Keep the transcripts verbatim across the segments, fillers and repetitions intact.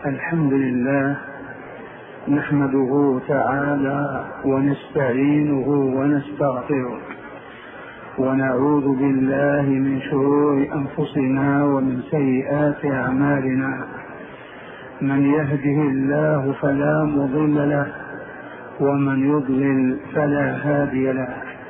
الحمد لله نحمده تعالى ونستعينه ونستغفره ونعوذ بالله من شرور أنفسنا ومن سيئات أعمالنا. من يهده الله فلا مضل له ومن يضلل فلا هادي له،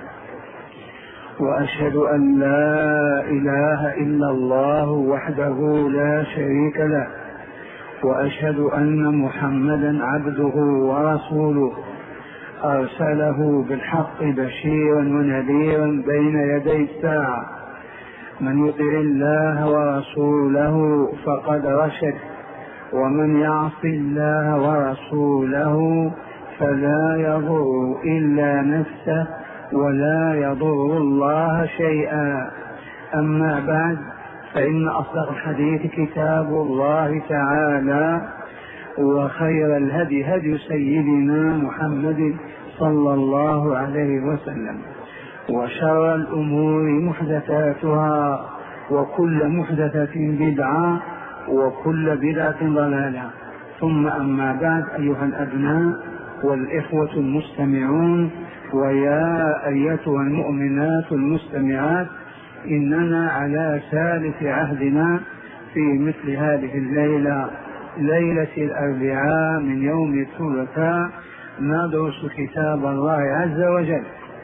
وأشهد أن لا إله إلا الله وحده لا شريك له، وأشهد أن محمدا عبده ورسوله أرسله بالحق بشيرا ونذيرا بين يدي الساعة. من يطع الله ورسوله فقد رشد، ومن يعص الله ورسوله فلا يضر إلا نفسه ولا يضر الله شيئا. أما بعد، فإن أصدق الحديث كتاب الله تعالى، وخير الهدي هدي سيدنا محمد صلى الله عليه وسلم، وشر الأمور محدثاتها، وكل محدثة بدعة، وكل بدعة ضلالة. ثم أما بعد، أيها الأبناء والإخوة المستمعون، ويا أيتها المؤمنات المستمعات، إننا على ثالث عهدنا في مثل هذه الليلة، ليلة الأربعاء من يوم الثلاثاء، ندرس كتاب الله عز وجل،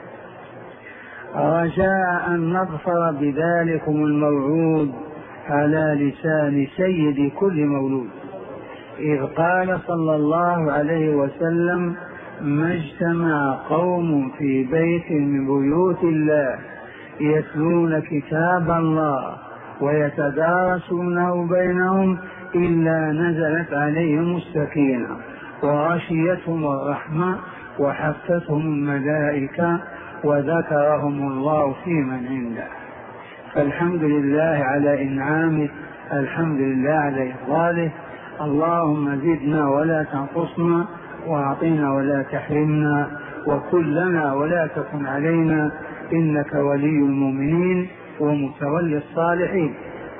رجاء أن نظفر بذلكم الموعود على لسان سيد كل مولود، إذ قال صلى الله عليه وسلم: ما اجتمع قوم في بيت من بيوت الله يتلون كتاب الله ويتدارسونه بينهم إلا نزلت عليهم السكينة وغشيتهم الرحمة وحفتهم الملائكة وذكرهم الله في من عنده. فالحمد لله على إنعامه، الحمد لله على إفضاله. اللهم زدنا ولا تنقصنا، وأعطنا ولا تحرمنا، وكن لنا ولا تكن علينا، إنك ولي المؤمنين ومتولي الصالحين.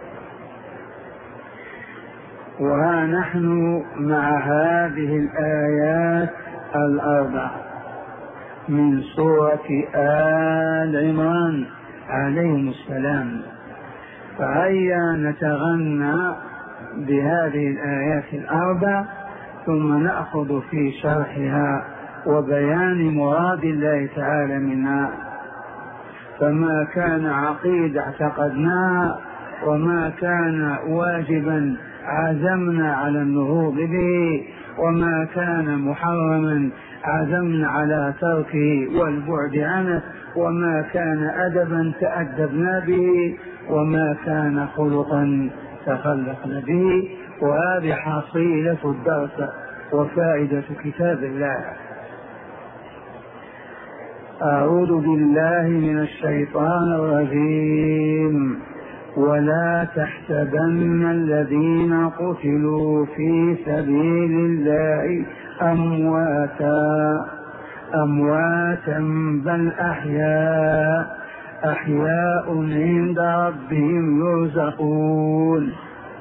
وها نحن مع هذه الآيات الأربع من سورة آل عمران عليهم السلام، فهيا نتغنى بهذه الآيات الأربع، ثم نأخذ في شرحها وبيان مراد الله تعالى منها. فما كان عقيدة اعتقدناها، وما كان واجبا عزمنا على النهوض به، وما كان محرما عزمنا على تركه والبعد عنه، وما كان أدبا تأدبنا به، وما كان خلقا تخلقنا به. وهذه حصيلة الدرس وفائدة كتاب الله. أعوذ بالله من الشيطان الرجيم. ولا تحسبن الذين قتلوا في سبيل الله أمواتا أمواتا بل أحياء أحياء عند ربهم يرزقون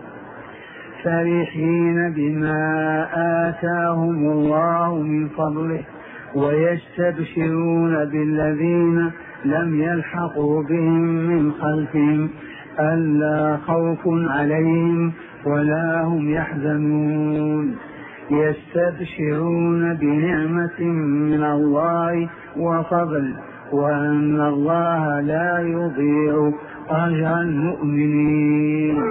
فرحين بما آتاهم الله من فضله ويستبشرون بالذين لم يلحقوا بهم من خلفهم ألا خوف عليهم ولا هم يحزنون يستبشرون بنعمة من الله وفضل وأن الله لا يضيع أجر المؤمنين.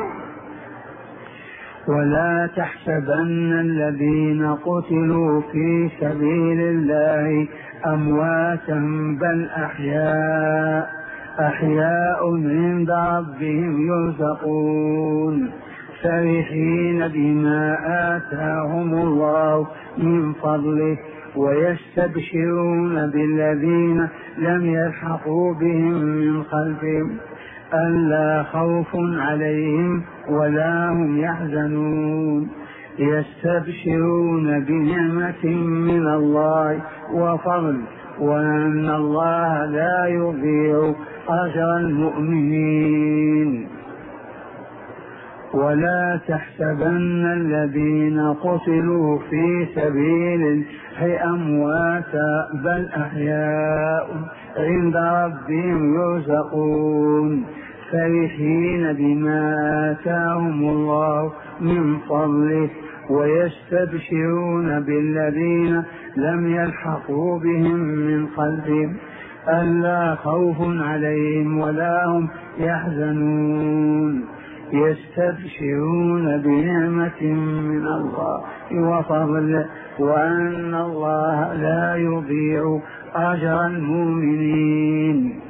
ولا تحسبن الذين قتلوا في سبيل الله أمواتا بل أحياء أحياء عند ربهم يرزقون فرحين بما آتاهم الله من فضله ويستبشرون بالذين لم يلحقوا بهم من خلفهم ألا خوف عليهم ولا هم يحزنون يستبشرون بنعمة من الله وفضل وأن الله لا يضيع أجر المؤمنين. ولا تحسبن الذين قتلوا في سبيل الله أمواتا بل أحياء عند ربهم يرزقون فرحين بما آتاهم الله من فضله ويستبشرون بالذين لم يلحقوا بهم من خلفهم ألا خوف عليهم ولا هم يحزنون يستبشرون بنعمة من الله وفضل وأن الله لا يضيع أجر المؤمنين.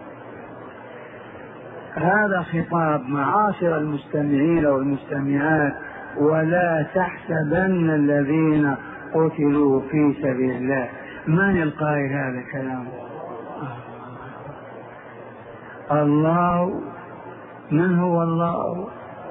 هذا خطاب معاشر المستمعين والمستمعات. ولا تحسبن الذين قتلوا في سبيل الله. من القائل هذا الكلام؟ الله. من هو الله؟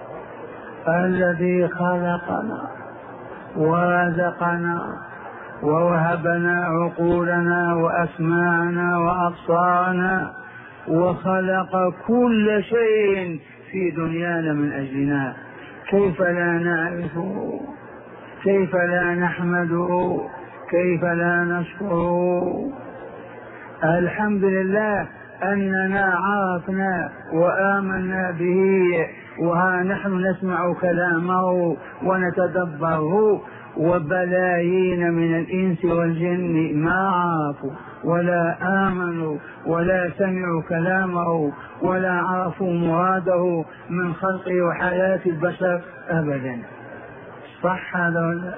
الذي خلقنا ورزقنا ووهبنا عقولنا وأسماعنا وأبصارنا وخلق كل شيء في دنيانا من أجلنا. كيف لا نعرفه؟ كيف لا نحمده؟ كيف لا نشكره؟ الحمد لله أننا عرفنا وآمنا به، وها نحن نسمع كلامه ونتدبره، وبلايين من الإنس والجن ما عرفوا ولا آمنوا ولا سمعوا كلامه ولا عرفوا مراده من خلقه وحياة البشر أبدا. صح هذا ولا؟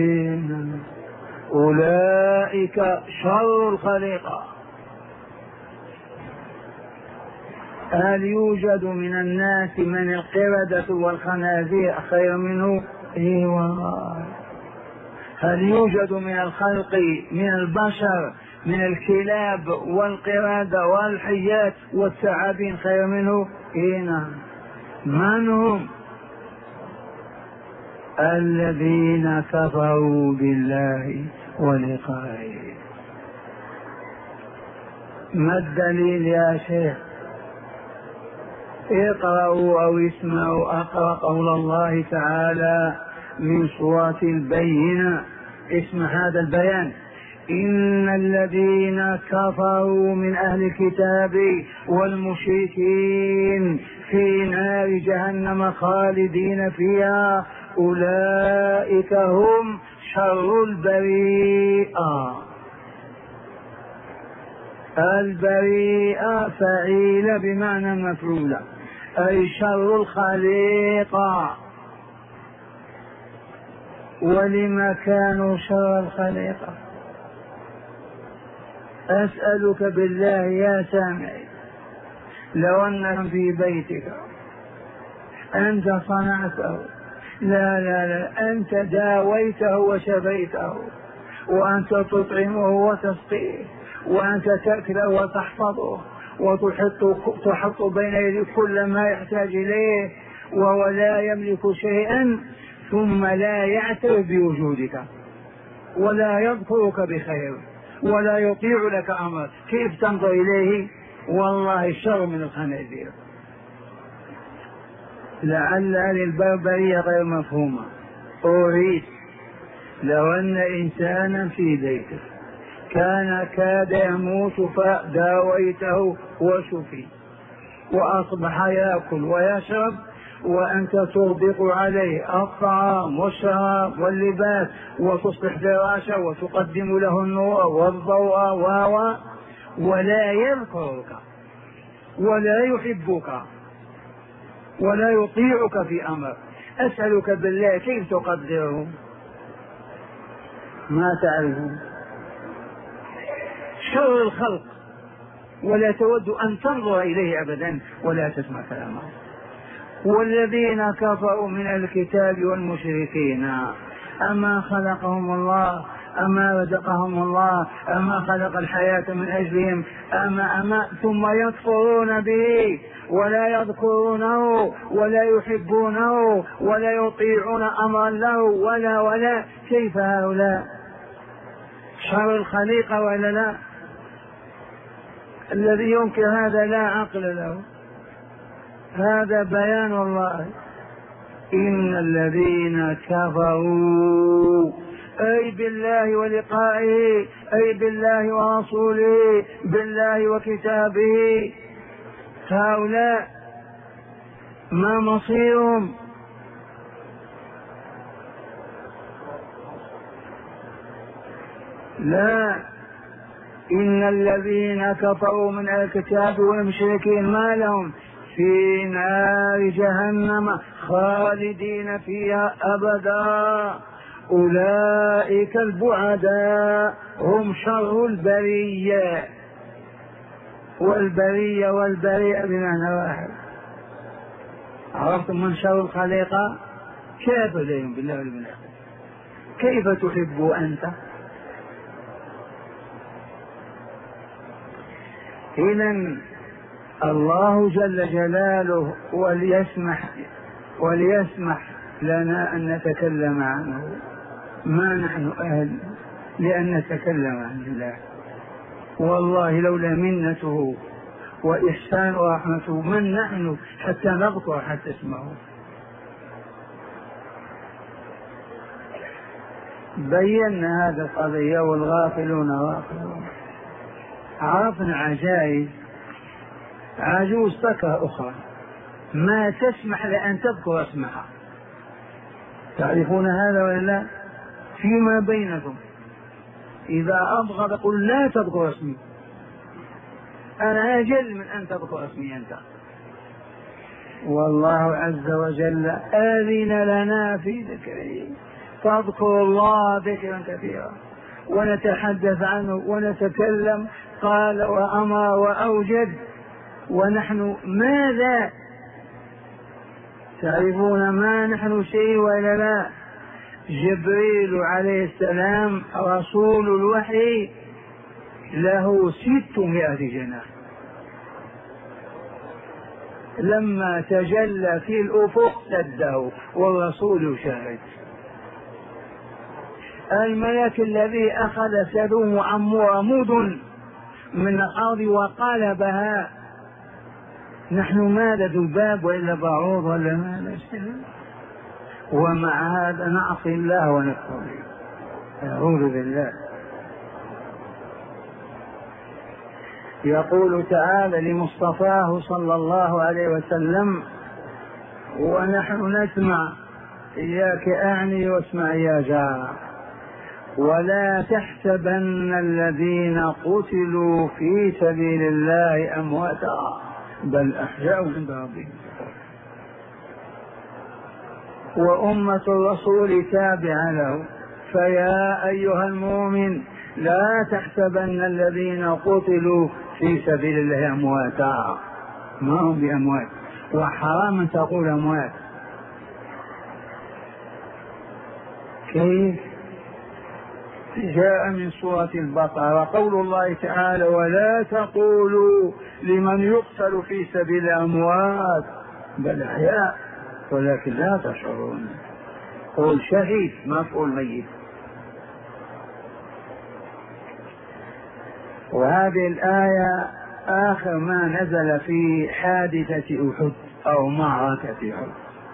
أولئك شر الخليقة. هل يوجد من الناس من القردة والخنازير خير منه؟ اي والله. هل يوجد من الخلق من البشر من الكلاب والقردة والحيات والثعابين خير منه؟ اي نعم. من هم؟ الذين كفروا بالله ولقائه. ما الدليل يا شيخ؟ اقرأوا أو اسمعوا أقرأ قول الله تعالى من سورة البينة. اسم هذا البيان: إن الذين كفروا من أهل الكتاب والمشركين في نار جهنم خالدين فيها أولئك هم شر البريئة. البريئة فعيل بمعنى مفعولة، أي شر الخليقة. ولما كانوا شر الخليقة؟ أسألك بالله يا سامعي، لو أنك في بيتك أنت صنعته، لا لا لا أنت داويته وشفيته، وأنت تطعمه وتسقيه، وأنت تأكله وتحفظه وتحط تحط بين يديك كل ما يحتاج إليه، وهو لا يملك شيئا، ثم لا يعترف بوجودك ولا يذكرك بخير ولا يطيع لك أمر، كيف تنظر إليه؟ والله الشر من الخنازير. لعل هذه البربرية غير مفهومة. أريد لو أن إنسانا في بيته كان كاد يموت فداويته وشفي وأصبح يأكل ويشرب، وأنت تغدق عليه الطعام والشراب واللباس وتصلح فراشه وتقدم له النور والضوء و ولا يذكرك ولا يحبك ولا يطيعك في أمر. أسألك بالله كيف تقدره؟ ما تعرفون. شر الخلق، ولا تود أن تنظر إليه أبدا ولا تسمع كلامه. والذين كفروا من الكتاب والمشركين أما خلقهم الله، أما رزقهم الله، أما خلق الحياة من أجلهم، أما أما ثم يكفرون به ولا يذكرونه ولا يحبونه ولا يطيعون أمرا له ولا ولا كيف هؤلاء؟ شر الخليقة ولا لا؟ الذي ينكر هذا لا عقل له. هذا بيان الله. إن الذين كفروا أي بالله ولقائه، أي بالله ورسوله، بالله وكتابه، هؤلاء ما مصيرهم؟ لا، إن الذين كفروا من الكتاب والمشركين ما لهم في نار جهنم خالدين فيها أبدا، أولئك البعداء هم شر البرية، والبرية والبريئة بمعنى واحد. عرفتم من شر الخليقة؟ كيف لهم بالله والملائكة؟ كيف تحب أنت؟ إذن الله جل جلاله وليسمح وليسمح لنا أن نتكلم عنه، ما نحن أهل لأن نتكلم عن الله، والله لولا منته وإحسان ورحمته من نحن حتى نغطى حتى اسمه. بينا هذا القضية والغافلون غافلون. عرفنا عجائز، عجوز تكره أخرى ما تسمح لأن تذكر اسمها، تعرفون هذا ولا لا؟ فيما بينكم إذا أبغض قل لا تذكر اسمي، أنا أجل من أن تذكر اسمي أنت. والله عز وجل آذن لنا في ذكره، فاذكروا الله ذكرا كثيرا ونتحدث عنه ونتكلم. قال وأمر وأوجد، ونحن ماذا؟ تعرفون ما نحن شيء ولا لا؟ جبريل عليه السلام رسول الوحي له ستمائة جناح، لما تجلى في الأفق سده والرسول يشاهد. الملك الذي أخذ سدوم عمور مدن من الأرض وقلبها، نحن ماذا؟ ذباب وإلا بعوض ولا ماذا؟ ومع هذا نعصي الله ونكفر به، أعوذ بالله. يقول تعالى لمصطفاه صلى الله عليه وسلم ونحن نسمع، إياك أعني واسمع يا جار، ولا تحسبن الذين قتلوا في سبيل الله أمواتا بل أحياء عند ربهم. وأمة الرسول تابعة له، فيا أيها المؤمن لا تحسبن الذين قتلوا في سبيل الله أمواتا، ما هم بأموات، وحرام تقول أموات. كيف؟ جاء من سورة البقرة قول الله تعالى ولا تقولوا لمن يقتل في سبيل أموات بل أحياء ولكن لا تشعرون. قول شهيد ما تقول ميت. وهذه الآية آخر ما نزل في حادثة أحد أو معركة أحد،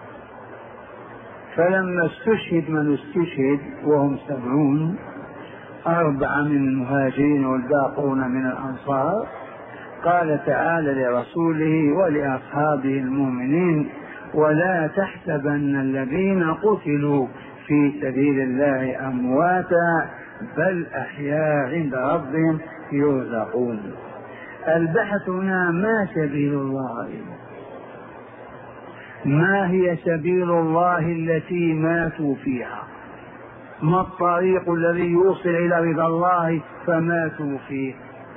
فلما استشهد من استشهد وهم سبعون، أربعة من المهاجرين والباقون من الأنصار، قال تعالى لرسوله ولأصحابه المؤمنين ولا تحسبن الذين قتلوا في سبيل الله أمواتا بل أحياء عند ربهم يرزقون. البحث هنا ما سبيل الله؟ ما هي سبيل الله التي ماتوا فيها؟ ما الطريق الذي يوصل إلى رضا الله فماتوا فيه؟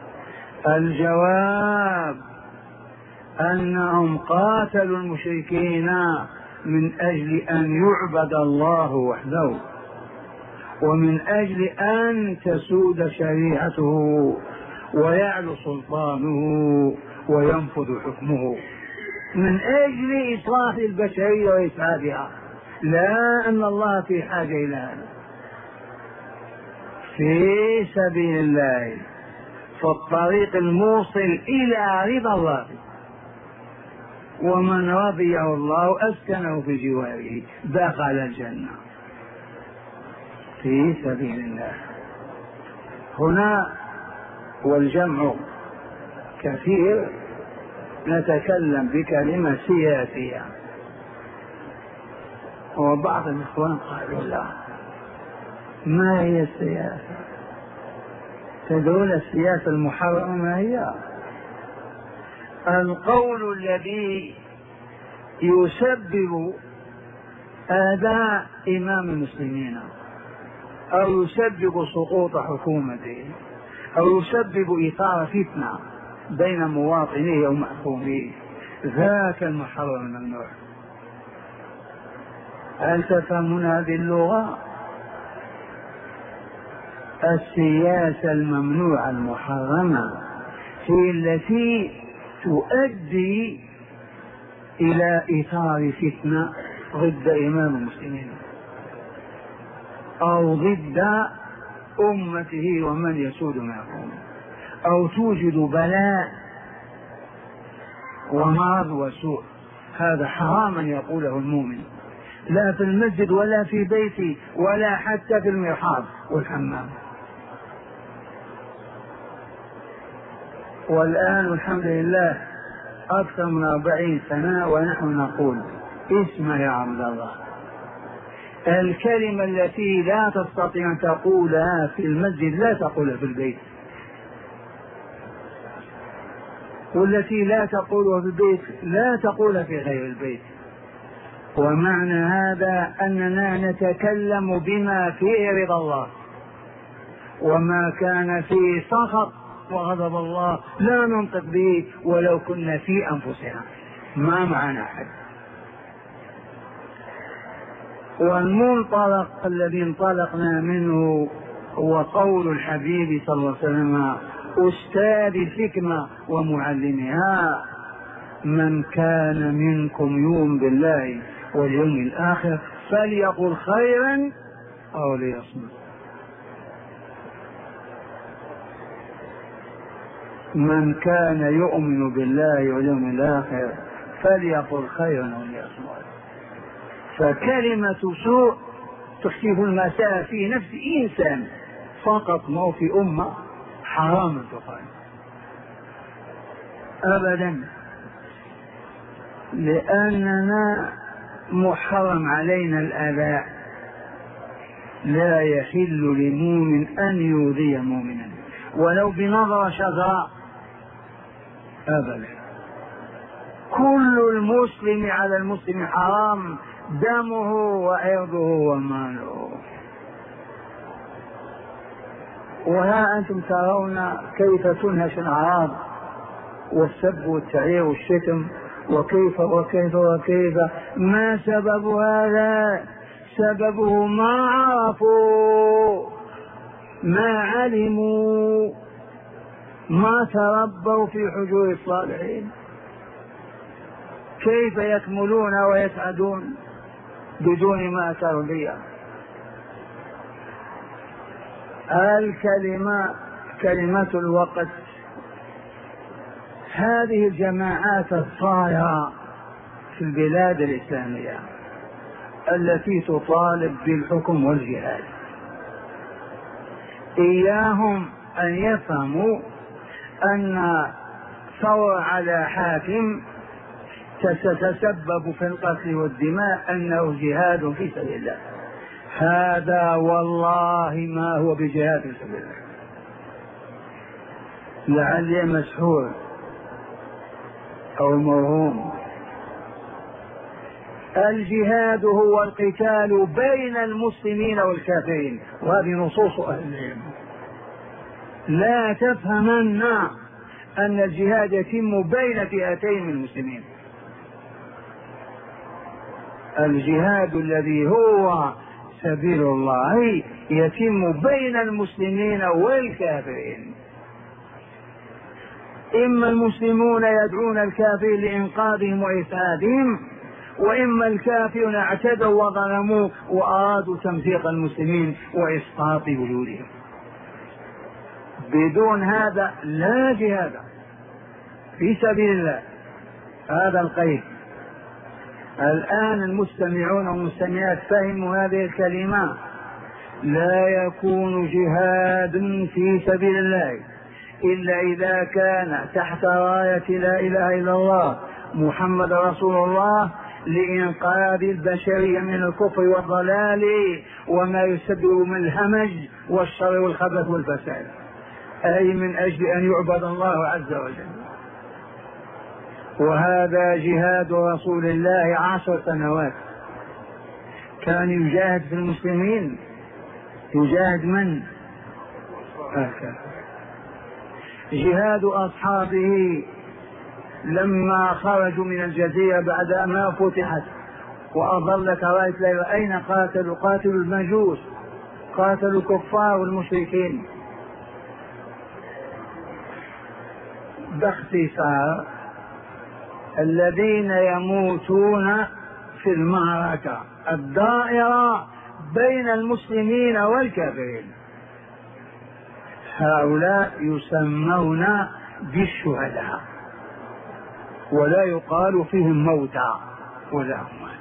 الجواب أنهم قاتلوا المشركين من أجل أن يعبد الله وحده، ومن أجل أن تسود شريعته ويعلو سلطانه وينفذ حكمه، من أجل إصلاح البشرية وإسعادها، لا أن الله في حاجة إلى هذا. في سبيل الله، في الطريق الموصل إلى رضا الله. ومن رضيه الله أسكنه في جواره دخل الجنة في سبيل الله. هنا والجمع كثير نتكلم بكلمة سياسية، وبعض الإخوان قالوا لا، ما هي السياسة؟ تدرون السياسة المحرمة ما هي؟ القول الذي يسبب آذاء إمام المسلمين أو يسبب سقوط حكومته أو يسبب إثارة فتنة بين مواطنيه أو محكوميه، ذاك المحرم الممنوع. هل تفهمون هذه اللغة؟ السياسة الممنوعة المحرمة هي التي تؤدي إلى إثارة فتنة ضد إمام المسلمين أو ضد أمته ومن يسود معهم، أو توجد بلاء ومرض وسوء. هذا حرام أن يقوله المؤمن، لا في المسجد ولا في بيتي ولا حتى في المرحاض والحمام. والآن الحمد لله أكثر من أربعين سنة ونحن نقول اسمع يا عبد الله، الكلمة التي لا تستطيع أن تقولها في المسجد لا تقولها في البيت، والتي لا تقولها في البيت لا تقولها في غير البيت. ومعنى هذا أننا نتكلم بما فيه رضا الله، وما كان فيه سخط وغضب الله لا ننطق به ولو كنا في أنفسنا، ما معنا أحد. والمنطلق الذي انطلقنا منه هو قول الحبيب صلى الله عليه وسلم أستاذ الحكمة ومعلمها: من كان منكم يؤمن بالله واليوم الآخر فليقل خيرا أو ليصمت. من كان يؤمن بالله واليوم الآخر فليقل خيرا أو ليصمت. فكلمة سوء تكشف المساء في نفس إنسان فقط، ما في أمة حرام تقال أبدا، لأننا محرم علينا الآذى. لا يحل لمؤمن أن يؤذي مؤمنا ولو بنظرة شجراء أبدا. كل المسلم على المسلم حرام، دمه وعرضه وماله. وها أنتم ترون كيف تنهش الأعراض والسب والتعيير والشتم، وكيف وكيف وكيف. ما سبب هذا؟ سببه ما عرفوا، ما علموا، ما تربوا في حجور الصالحين. كيف يكملون ويسعدون بدون ما تربية؟ الكلمة كلمة الوقت. هذه الجماعات الصايرة في البلاد الإسلامية التي تطالب بالحكم والجهاد، إياهم أن يفهموا أن ثورة على حاكم تتسبب في القتل والدماء أنه جهاد في سبيل الله. هذا والله ما هو بجهاد في سبيل الله. لعلي مسحور أو موهوم. الجهاد هو القتال بين المسلمين والكافرين، وهذه نصوص أهل العلم. لا تفهمن أن الجهاد يتم بين فئتين من المسلمين. الجهاد الذي هو سبيل الله يتم بين المسلمين والكافرين. إما المسلمون يدعون الكافرين لإنقاذهم وإسعادهم، وإما الكافرون اعتدوا وظلموا وأرادوا تمزيق المسلمين وإسقاط وجودهم. بدون هذا لا جهاد في سبيل الله. هذا القيد. الآن المستمعون والمستمعات فهموا هذه الكلمة. لا يكون جهاد في سبيل الله إلا إذا كان تحت راية لا إله إلا الله محمد رسول الله، لإنقاذ البشرية من الكفر والضلال وما يسبب من الهمج والشر والخبث والفساد، أي من أجل أن يعبد الله عز وجل. وهذا جهاد رسول الله عشر سنوات كان يجاهد في المسلمين. يجاهد من؟ هكذا. جهاد أصحابه لما خرجوا من الجزيرة بعد ما فتحت وأظلت راية ليلة، أين قاتلوا؟ قاتلوا المجوس، قاتلوا الكفار والمشركين. باختصار الذين يموتون في المعركة الدائرة بين المسلمين والكافرين هؤلاء يسمون بالشهداء، ولا يقال فيهم موتى ولا أموات.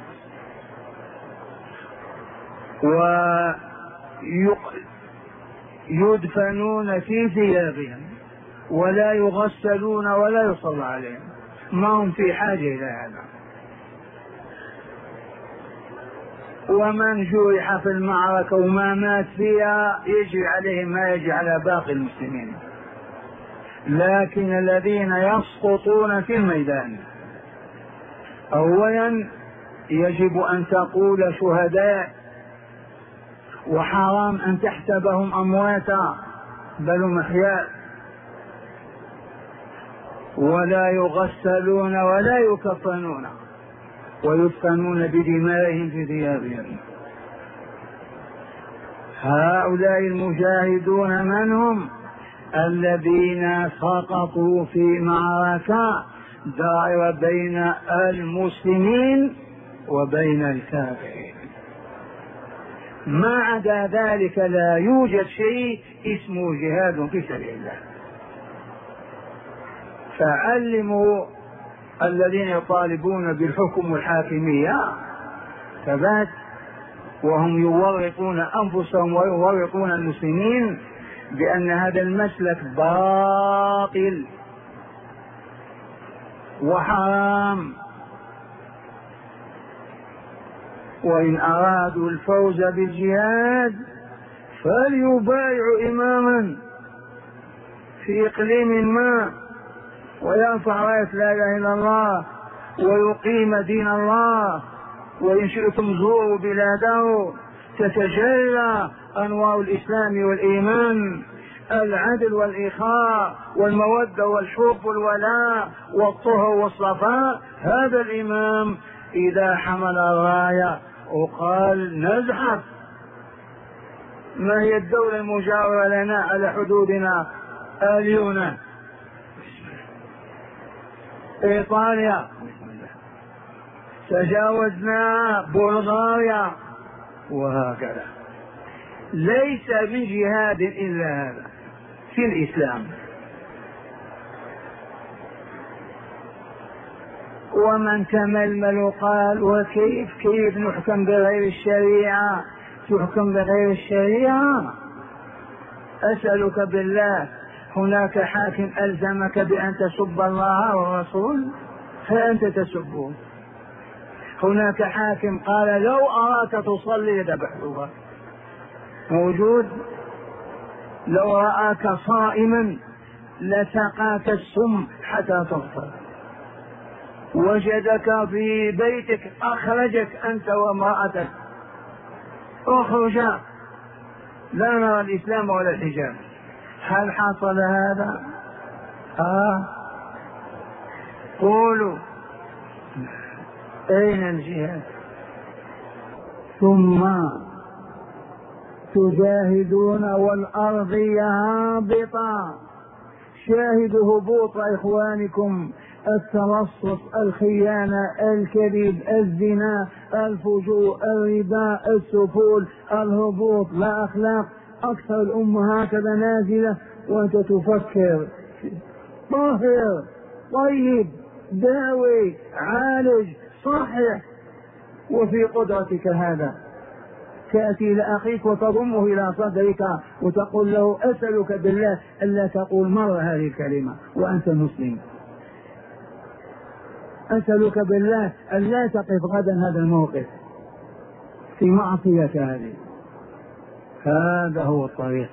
ويدفنون في ثيابهم ولا يغسلون ولا يصلى عليهم، ما هم في حاجة إلى هذا. ومن جرح في المعركة وما مات فيها يجري عليه ما يجري على باقي المسلمين. لكن الذين يسقطون في الميدان أولا يجب أن تقول شهداء، وحرام أن تحسبهم أمواتا بل هم أحياء، ولا يغسلون ولا يكفنون ويدفنون بدمائهم في ثيابهم. هؤلاء المجاهدون من هم؟ الذين سقطوا في معركة دائرة بين المسلمين وبين الكافرين. ما عدا ذلك لا يوجد شيء اسمه جهاد في سبيل الله. فعلموا الذين يطالبون بالحكم والحاكمية ثبات وهم يورطون أنفسهم ويورطون المسلمين بأن هذا المسلك باطل وحرام، وإن أرادوا الفوز بالجهاد فليبايعوا إماما في إقليم ما ويرفع راية لا إله إلا الله ويقيم دين الله، وإن شئتم زوروا بلاده تتجلى أنوار الإسلام والإيمان، العدل والإخاء والمودة والحب والولاء والطهر والصفاء. هذا الإمام إذا حمل الراية وقال نزحف، ما هي الدولة المجاورة لنا على حدودنا؟ اليونان، إيطاليا، تجاوزنا بلغاريا، وهكذا. ليس بجهاد إلا هذا في الإسلام. ومن تململ قال وكيف كيف نحكم بغير الشريعة؟ تحكم بغير الشريعة؟ أسألك بالله، هناك حاكم ألزمك بأن تسب الله والرسول فأنت تسبه؟ هناك حاكم قال لو أراك تصلي ذبحتك؟ موجود؟ لو رآك صائما لسقاك السم حتى تغفر، وجدك في بيتك أخرجك أنت وامرأتك، اخرجا، لا نرى الإسلام ولا الحجاب. هل حصل هذا؟ آه قولوا أين الجهاد؟ ثم تجاهدون والأرض هابطة. شاهدوا هبوط إخوانكم، التلصص، الخيانة، الكذب، الزنا، الفجور، الربا، السفول، الهبوط، لا أخلاق. أكثر الأمة هكذا نازلة وأنت تفكر طاهر طيب داوي عالج صحح، وفي قدرتك هذا. تأتي إلى أخيك وتضمه إلى صدرك وتقول له أسألك بالله ألا تقول مرة هذه الكلمة وأنت مسلم، أسألك بالله ألا تقف غدا هذا الموقف في معصية هذه. هذا هو الطريق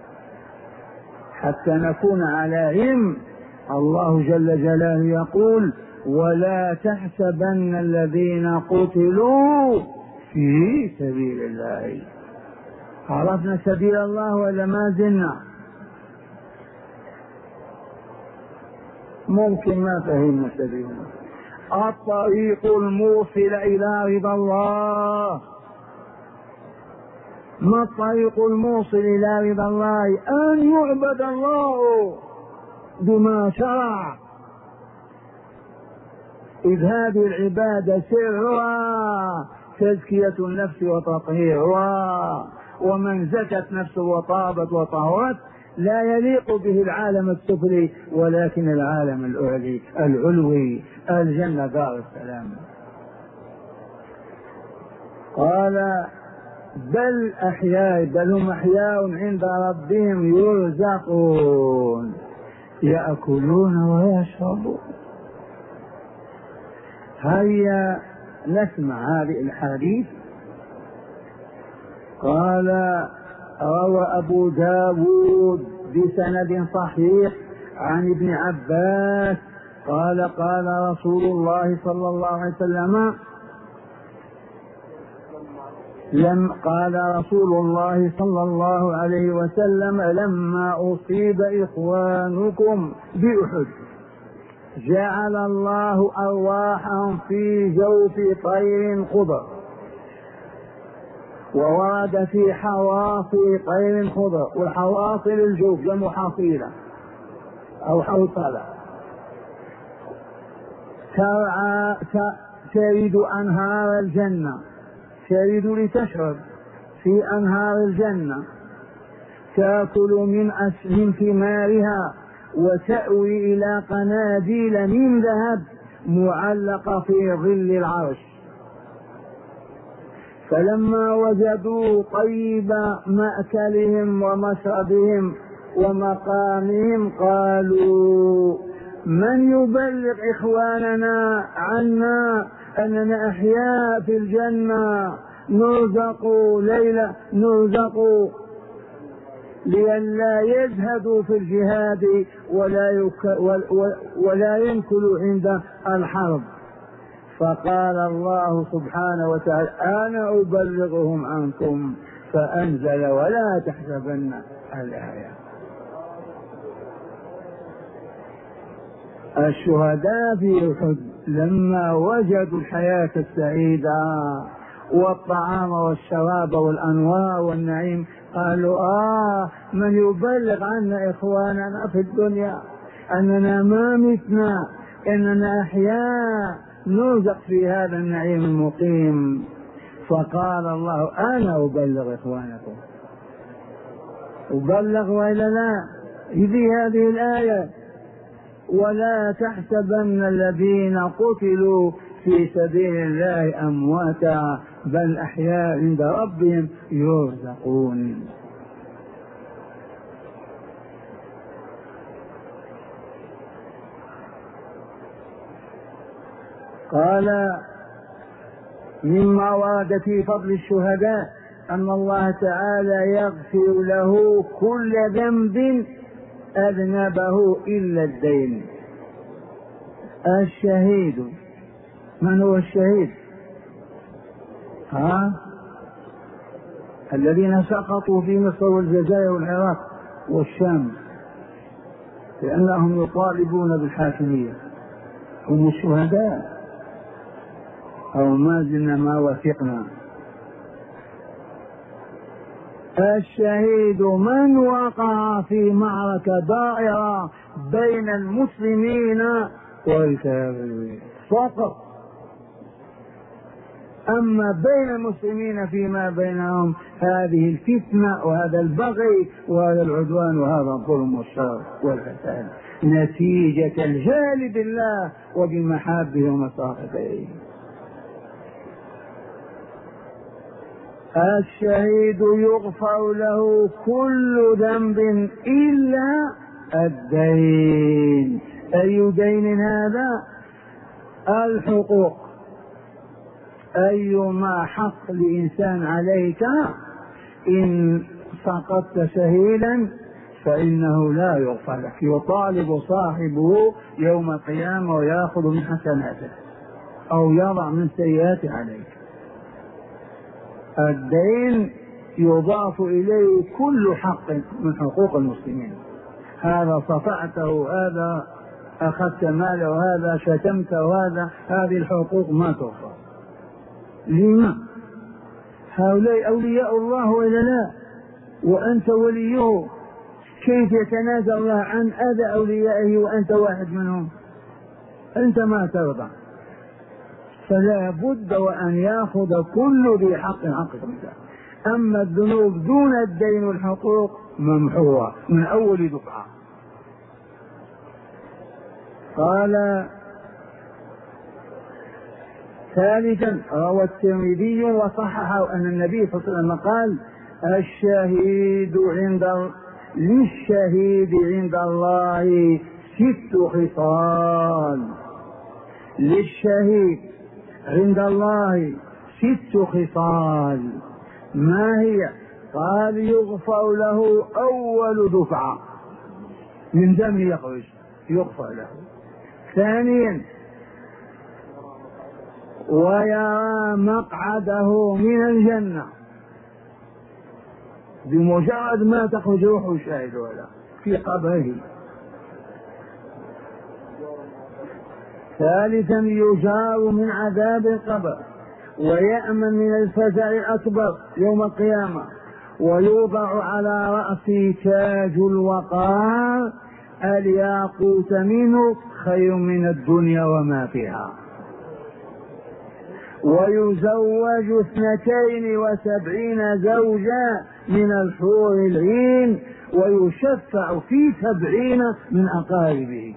حتى نكون على علم. الله جل جلاله يقول ولا تحسبن الذين قتلوا في سبيل الله. عرفنا سبيل الله ولا ما زلنا؟ ممكن ما فهمنا سبيل الله. الطريق الموصل إلى رضا الله. ما الطريق الموصل إلى رضا الله؟ أن يعبد الله بما شرع، إذ هذه العبادة سرها تزكية النفس وتطهيرها، ومن زكت نفسه وطابت وطهرت لا يليق به العالم السفلي ولكن العالم الأعلي العلوي، الجنة دار السلام. قال بل أحياء، بل هم أحياء عند ربهم يرزقون يأكلون ويشربون. هيا نسمع هذه الحديث. قال روى أبو داود بسند صحيح عن ابن عباس قال قال رسول الله صلى الله عليه وسلم لم قال رسول الله صلى الله عليه وسلم لما أصيب إخوانكم بأحد جعل الله أرواحهم في جوف طير خضر، وورد في حواصل طير خضر، والحواصل الجوف جمع حصيلة أو حوصلة، ترعى تريد أنهار الجنة، تريد لتشرب في أنهار الجنة، تأكل من من ثمارها، وتأوي إلى قناديل من ذهب معلقة في ظل العرش. فلما وجدوا طيب مأكلهم ومشربهم ومقامهم قالوا من يبلغ إخواننا عنا أننا أحياء في الجنة نرزق ليلة نرزق لئلا يزهدوا في الجهاد ولا, يك ولا ينكلوا عند الحرب. فقال الله سبحانه وتعالى أنا أبلغهم عنكم، فأنزل ولا تحسبن الآية. الشهداء في أحد لما وجدوا الحياة السعيدة والطعام والشراب والأنوار والنعيم قالوا آه من يبلغ عنا إخواننا في الدنيا أننا ما متنا، إننا أحياء نرزق في هذا النعيم المقيم. فقال الله أنا أبلغ إخوانكم. أبلغ وإلا لا؟ إذ هذه الآية ولا تحسبن الذين قتلوا في سبيل الله أمواتا بل أحياء عند ربهم يرزقون. قال مما ورد في فضل الشهداء أن الله تعالى يغفر له كل ذنب أذنبه إلا الدين. الشهيد من هو الشهيد؟ ها؟ الذين سقطوا في مصر والجزائر والعراق والشام لأنهم يطالبون بالحاكمية هم الشهداء، أو ما زلنا ما وثقنا. الشهيد من وقع في معركة دائرة بين المسلمين والكافرين فقط، أما بين المسلمين فيما بينهم هذه الفتنة وهذا البغي وهذا العدوان وهذا الظلم والشر والفساد. نتيجة الجهل بالله وبمحابه ومصاحبه. الشهيد يغفر له كل ذنب إلا الدين. أي دين هذا؟ الحقوق. أيما حق لإنسان عليك إن سقطت شهيدا فإنه لا يغفر لك، يطالب صاحبه يوم القيامة ويأخذ من حسناته أو يضع من سيئاته عليك. الدين يضاف إليه كل حق من حقوق المسلمين، هذا صفعته، هذا أخذت ماله، هذا شتمته، هذا هذه الحقوق ما تغفر. لما؟ هؤلاء أولياء الله وإلا لا؟ وأنت وليه، كيف يتنازل الله عن أذى أوليائه وأنت واحد منهم؟ أنت ما ترضى. فلا بد وأن يأخذ كل ذي حق حقه. أما الذنوب دون الدين والحقوق ممحوة من أول دفعة. قال ثالثا روى الترمذي وصححه أن النبي صلى الله عليه وسلم قال: الشهيد عند للشهيد عند الله ست خصال. للشهيد عند الله ست خصال. ما هي؟ قال: يغفر له أول دفعة من دم يخرج يغفر له. ثانيا ويرى مقعده من الجنة بمجرد ما تخرج روحه شاهد ولا في قبره. ثالثا يجار من عذاب القبر ويأمن من الفزع الأكبر يوم القيامة، ويوضع على رأسه تاج الوقار الياقوت منه خير من الدنيا وما فيها، ويزوج اثنتين وسبعين زوجا من الحور العين، ويشفع في سبعين من أقاربه.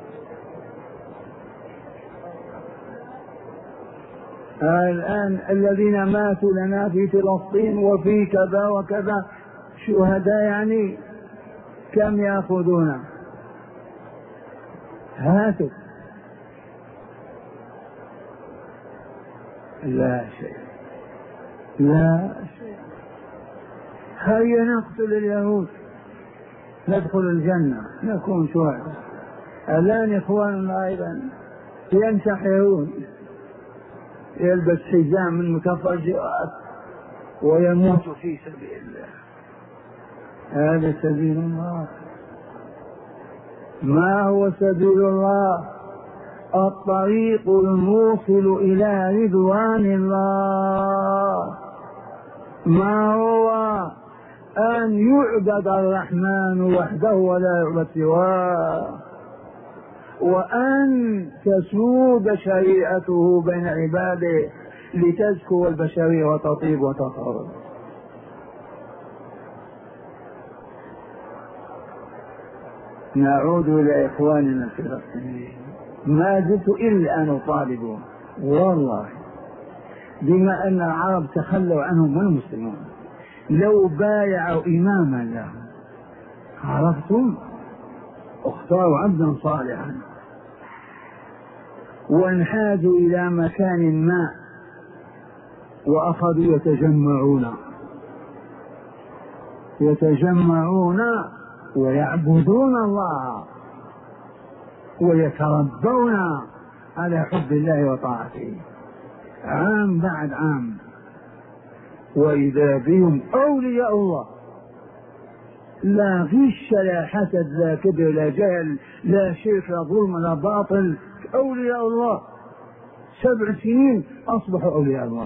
الآن الذين ماتوا لنا في فلسطين وفي كذا وكذا شهداء، يعني كم يأخذون؟ هاتوا لا شيء، لا شيء. هيا نقتل اليهود ندخل الجنة نكون شهداء. الآن إخواننا أيضا ينتحرون، يلبس حزام من متفجرات ويموت في سبيل الله. هذا سبيل الله؟ ما هو سبيل الله؟ الطريق الموصل إلى رضوان الله. ما هو؟ أن يعبد الرحمن وحده ولا يعبد سواه، وأن تسود شريعته بين عباده لتزكو البشرية وتطيب وتطهر. نعود إلى إخواننا في فلسطين. ما زلت إلا أن أطالبهم والله، بما أن العرب تخلوا عنهم والمسلمون، لو بايعوا إماما لهم، عرفتم، اختاروا عبدا صالحا وانحازوا إلى مكان ما وأخذوا يتجمعون يتجمعون ويعبدون الله ويتربون على حب الله وطاعته عام بعد عام، وإذا بهم أولياء الله، لا غش لا حسد لا كبر لا جهل لا شرك لا ظلم لا باطل، أولياء الله سبع سنين أصبحوا أولياء الله،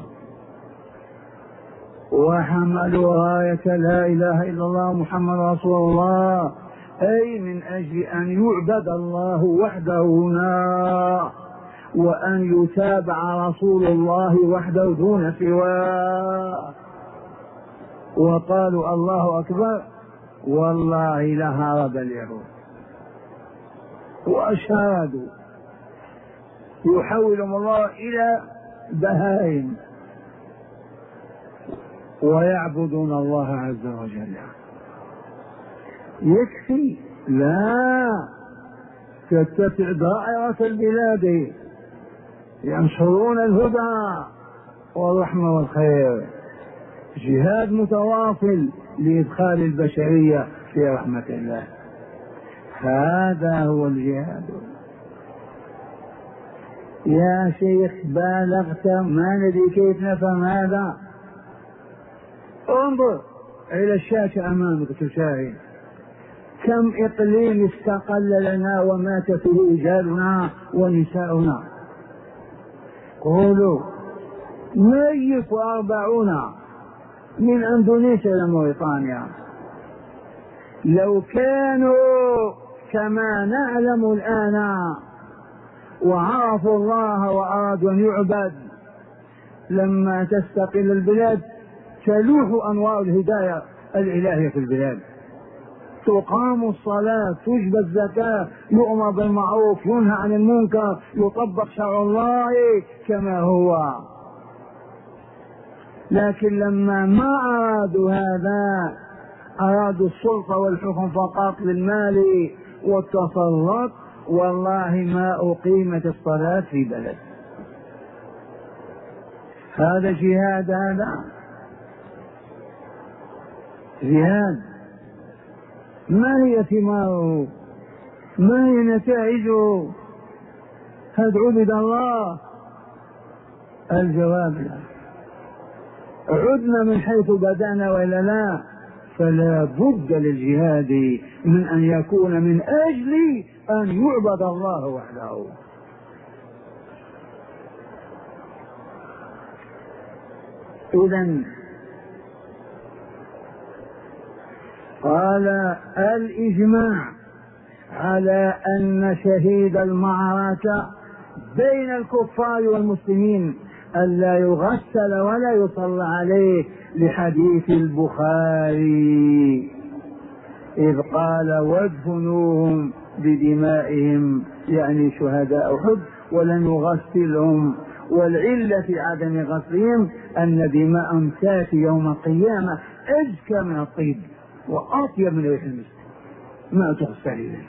وحملوا راية لا إله إلا الله محمد رسول الله، أي من أجل أن يعبد الله وحده هنا، وأن يتابع رسول الله وحده دون سواه. وقالوا الله أكبر، والله لهرب اليهود وأشهادوا يحولهم الله إلى بهائم ويعبدون الله عز وجل. يكفي؟ لا، تتسع دائرة البلاد ينشرون الهدى والرحمة والخير، جهاد متواصل لإدخال البشرية في رحمة الله، هذا هو الجهاد. يا شيخ بالغت، ما ندري كيف نفهم هذا. انظر إلى الشاشة أمامك تشاهد كم إقليم استقل لنا ومات فيه رجالنا ونساؤنا. قولوا ميت وأربعون من أندونيسيا إلى موريطانيا. لو كانوا كما نعلم الآن وعرفوا الله وأرادوا أن يعبد، لما تستقل البلاد تلوح أنوار الهداية الإلهية في البلاد، تقام الصلاة، تجبى الزكاة، يؤمر بالمعروف، ينهى عن المنكر، يطبق شرع الله كما هو. لكن لما ما أرادوا هذا، أرادوا السلطة والحكم فقط للمال والتسلط، والله ما أقيمت الصلاة في بلد. هذا جهاد، هذا جهاد. ما هي ثماره؟ ما هي نتائجه؟ هل عبد الله؟ الجواب لا. عدنا من حيث بدأنا وإلا لا؟ فلا بد للجهاد من أن يكون من أجل أن يعبد الله وحده. إذن قال الإجماع على أن شهيد المعركة بين الكفار والمسلمين ألا يغسل ولا يصلى عليه، لحديث البخاري إذ قال وادفنوهم بدمائهم، يعني شهداء أحد، ولن يغسلهم. والعلة في عدم غسلهم أن دماءهم تأتي يوم القيامة أزكى من الطيب وأطيب من ريح المسك، ما تغسل إليه.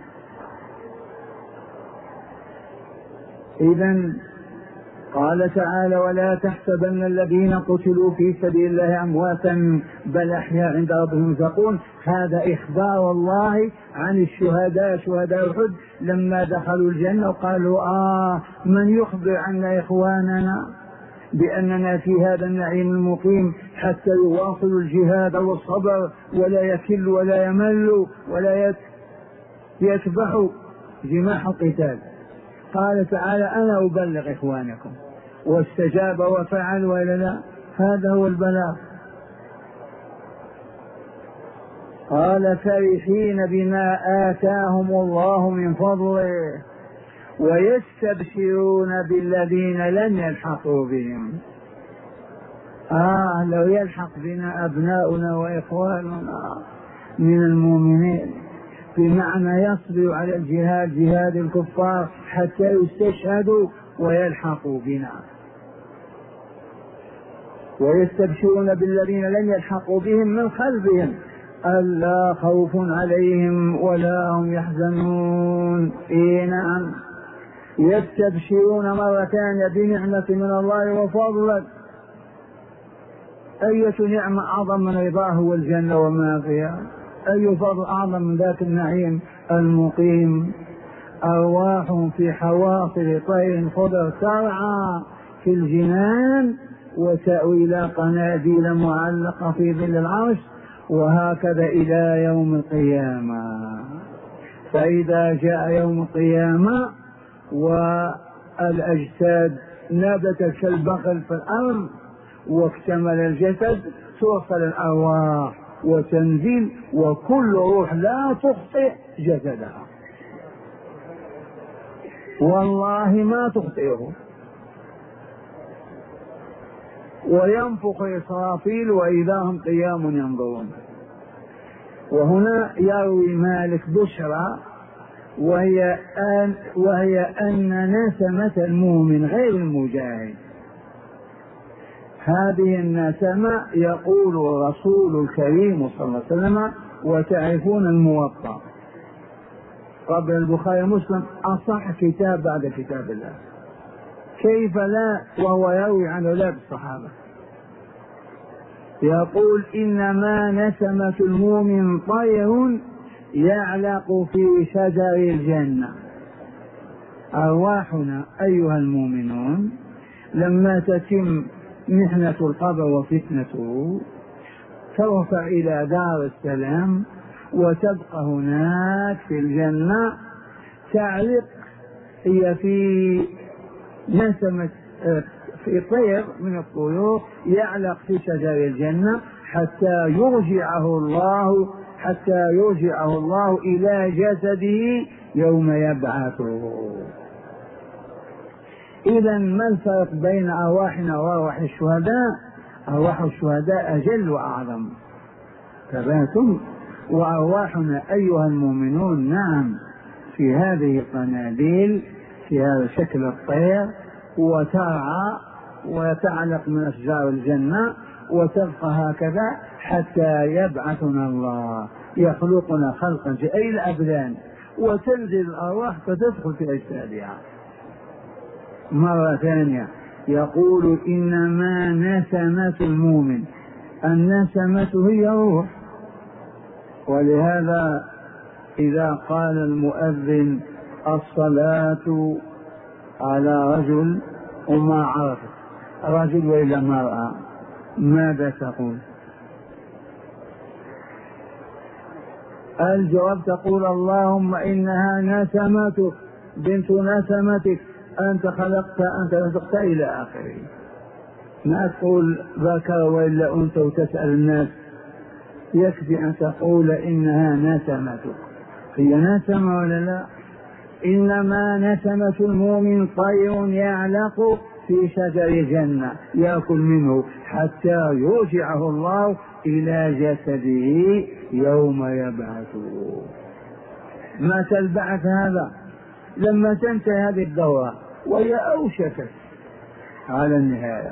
إذن قال تعالى ولا تحسبن الذين قتلوا في سبيل الله أمواتا بل أحياء عند ربهم يرزقون. هذا إخبار الله عن الشهداء، شهداء أحد لما دخلوا الجنة وقالوا آه من يخبر عنا إخواننا بأننا في هذا النعيم المقيم حتى يواصلوا الجهاد والصبر ولا يكل ولا يمل ولا يتبعوا جماح القتال. قال تعالى أنا أبلغ إخوانكم، واستجاب وفعل ولا لا؟ هذا هو البلاغ. قال فرحين بما آتاهم الله من فضله ويستبشرون بالذين لم يلحقوا بهم. آه لو يلحق بنا أبناؤنا وإخواننا من المؤمنين، بمعنى يصبر على الجهاد، جهاد الكفار، حتى يستشهدوا ويلحقوا بنا. ويستبشرون بالذين لم يلحقوا بهم من خلفهم ألا خوف عليهم ولا هم يحزنون. إيه نعم، يستبشرون مرة ثانية بنعمة من الله وفضل. أية نعمة أعظم من رضاه والجنة وما فيها؟ أي فضل أعظم من ذات النعيم المقيم؟ أرواح في حواصل طير خضر ترعى في الجنان وتأوي إلى قناديل معلقة في ظل العرش، وهكذا إلى يوم القيامة. فإذا جاء يوم القيامة والأجساد نبتت كالبقل في الأرض واكتمل الجسد، توصل الأرواح وتنزل، وكل روح لا تخطئ جسدها، والله ما تخطئه. وينفخ إسرافيل وإذا هم قيام ينظرون. وهنا يروي مالك بشرى وهي أن, وهي أن نسمة المؤمن غير المجاهد. هذه النسمة يقول الرسول الكريم صلى الله عليه وسلم، وتعرفون الموطأ قبل البخاري ومسلم أصح كتاب بعد كتاب الله، كيف لا وهو يروي عن أولاد الصحابة. يقول إنما نسمة المؤمن طير يعلق في شجر الجنة. أرواحنا أيها المؤمنون لما تتم محنة القبر وفتنته ترفع إلى دار السلام وتبقى هناك في الجنة، تعلق هي في نسمة في طير من الطيور يعلق في شجر الجنة حتى يرجعه الله حتى يرجعه الله إلى جسده يوم يبعثه. إذا ما الفرق بين أرواحنا وأرواح الشهداء؟ أرواح الشهداء أجل وأعظم، تباتم، وأرواحنا أيها المؤمنون نعم في هذه القناديل في هذا شكل الطير، وترعى وتعلق من أشجار الجنة وتبقى هكذا حتى يبعثنا الله، يخلقنا خلقا أي الأبدان، وتنزل الأرواح فتدخل في أجسادها. مرة ثانية يقول إنما نسمة المؤمن، النسمة هي الروح. ولهذا إذا قال المؤذن الصلاة على رجل وما عرف رجل وإلا مرأة ماذا تقول؟ الجواب تقول اللهم إنها نسمتك بنت نسمتك، أنت خلقت أنت رزقت إلى آخره. ما تقول ذكر وإلا أنثى وتسأل الناس، يكفي أن تقول إنها نسمتك. هي نسمة ولا لا؟ إنما نسمة المؤمن طير يعلق في شجر الجنة يأكل منه حتى يرجعه الله إلى جسده يوم يبعثه. متى البعث هذا؟ لما تنتهي هذه الدورة وهي أوشكت على النهاية.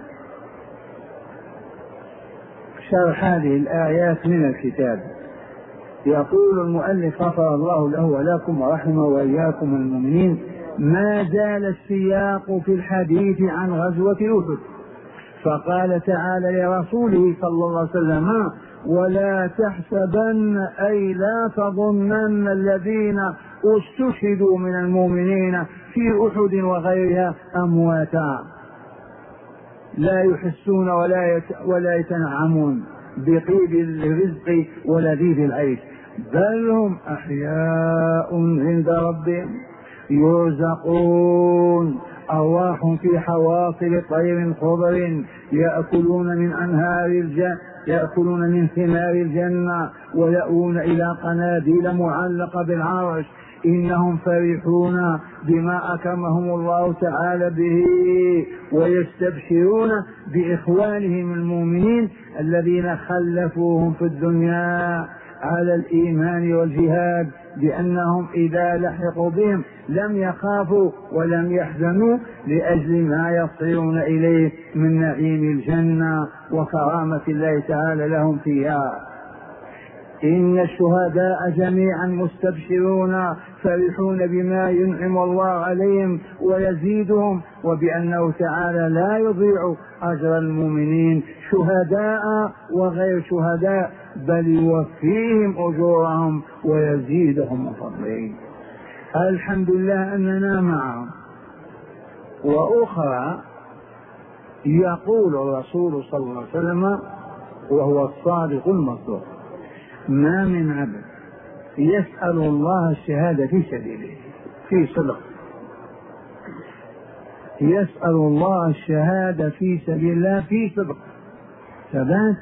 شرح هذه الآيات من الكتاب. يقول المؤلف غفر الله له ولكم ورحمه وإياكم المؤمنين: ما زال السياق في الحديث عن غزوة أحد، فقال تعالى لرسوله صلى الله عليه وسلم: ولا تحسبن أي لا تظنن الذين استشهدوا من المؤمنين في أحد وغيرها أمواتا لا يحسون ولا ولا يتنعمون بطيب الرزق ولذيذ العيش، بل هم أحياء عند ربهم يرزقون، أرواح في حواصل طير خضر يأكلون من أنهار الجنة يأكلون من ثمار الجنة ويأوون إلى قناديل معلقة بالعرش، إنهم فرحون بما أكرمهم الله تعالى به، ويستبشرون بإخوانهم المؤمنين الذين خلفوهم في الدنيا على الإيمان والجهاد، بأنهم إذا لحقوا بهم لم يخافوا ولم يحزنوا لأجل ما يصيرون إليه من نعيم الجنة وكرامة الله تعالى لهم فيها. إن الشهداء جميعا مستبشرون فرحون بما ينعم الله عليهم ويزيدهم، وبأنه تعالى لا يضيع أجر المؤمنين شهداء وغير شهداء، بل يوفيهم أجورهم ويزيدهم من فضله. الحمد لله أننا معهم. وأخرى يقول الرسول صلى الله عليه وسلم وهو الصادق المصدوق: ما من عبد يسأل الله الشهادة في سبيله في صدق يسأل الله الشهادة في سبيل الله في صدق ثبات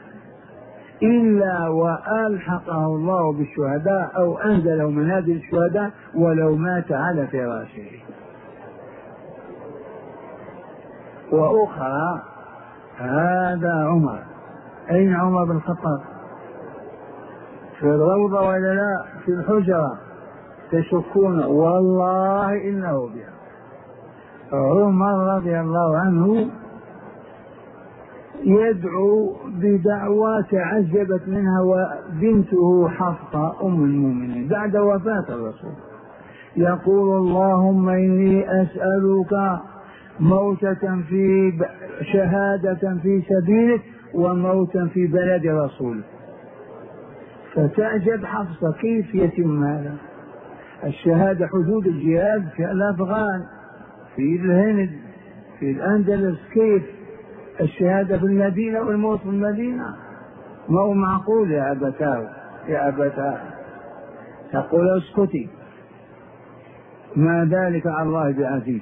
إلا وألحقه الله بالشهداء أو أنزله منازل الشهداء ولو مات على فراشه. وأخرى هذا عمر. أين عمر بن الخطاب؟ في الروضة ولا لا؟ في الحجرة تشكون والله إنه بها. عمر رضي الله عنه يدعو بدعوى تعجبت منها وبنته حفصة أم المؤمنين بعد وفاة الرسول، يقول اللهم إني أسألك موتة في شهادة في سبيلك وموتا في بلد رسولك. فتعجب حفصة كيف يتم هذا؟ الشهادة حدود الجهاد في الأفغان، في الهند، في الأندلس، كيف الشهادة في المدينة والموت في المدينة؟ ما هو معقول يا أبتاه يا أبتاه. تقول اسكتي، ما ذلك على الله بعزيز.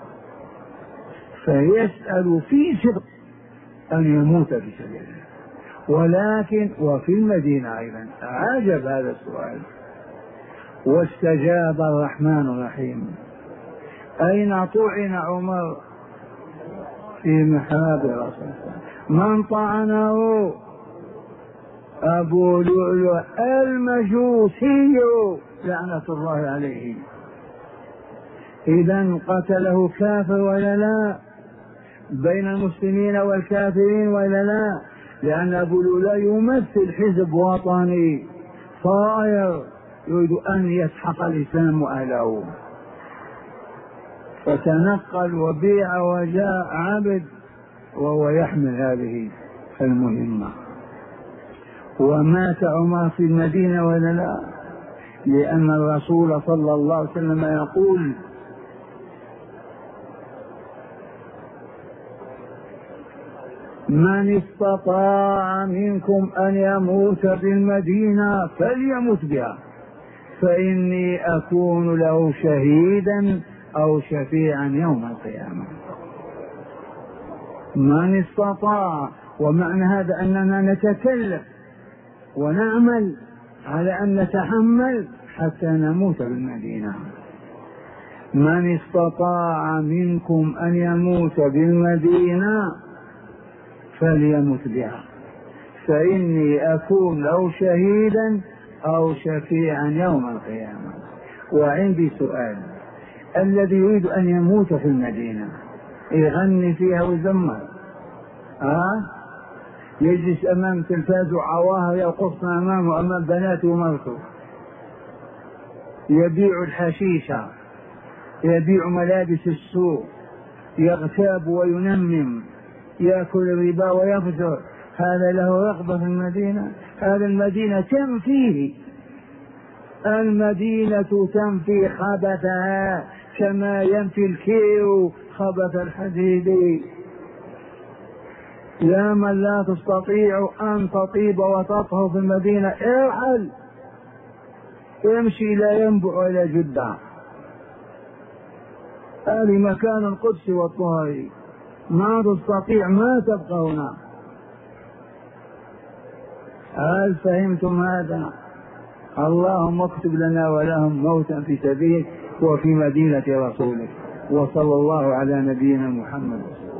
فيسأل في صدق أن يموت في سبيل الله، ولكن وفي المدينة أيضا. عجب هذا السؤال. واستجاب الرحمن الرحيم. أين طعن عمر؟ في محراب رسول الله. من طعنه؟ أبو لؤلؤ المجوسي لعنة الله عليه. إذا قتله كافر ولا لا؟ بين المسلمين والكافرين ولا لا؟ لأن أبو لؤلؤ يمثل حزب وطني صائر يريد أن يسحق الإسلام وأهله، فتنقل وبيع وجاء عبد وهو يحمل هذه المهمة. ومات عمر في المدينة ولا لا؟ لأن الرسول صلى الله عليه وسلم يقول من استطاع منكم أن يموت بالمدينة فليمت بها فإني أكون له شهيدا أو شفيعا يوم القيامة. من استطاع، ومعنى هذا أننا نتكلف ونعمل على أن نتحمل حتى نموت بالمدينة. من استطاع منكم أن يموت بالمدينة فليمت بها فإني أكون له شهيدا أو شفيعا يوم القيامة. وعندي سؤال، الذي يريد أن يموت في المدينة يغني فيها ويزمر، أه؟ يجلس أمام تلفاز وعواهر يرقصن أمامه أمام بناته ومرته، يبيع الحشيشة، يبيع ملابس السوق، يغتاب وينمم، يأكل الربا ويفجر. هذا له رغبة في المدينة؟ هذا المدينة تنفيه، المدينة تنفي خبثها كما ينفي الكير خبث الحديد. يا من لا تستطيع أن تطيب وتطهر في المدينة ارحل، امشي إلى ينبع إلى جدة، هذه مكان القدس والطهر. ما تستطيع ما تبقى هنا. هل فهمتم هذا؟ اللهم اكتب لنا ولهم موتا في سبيلك وفي مدينة رسولك. وصلى الله على نبينا محمد.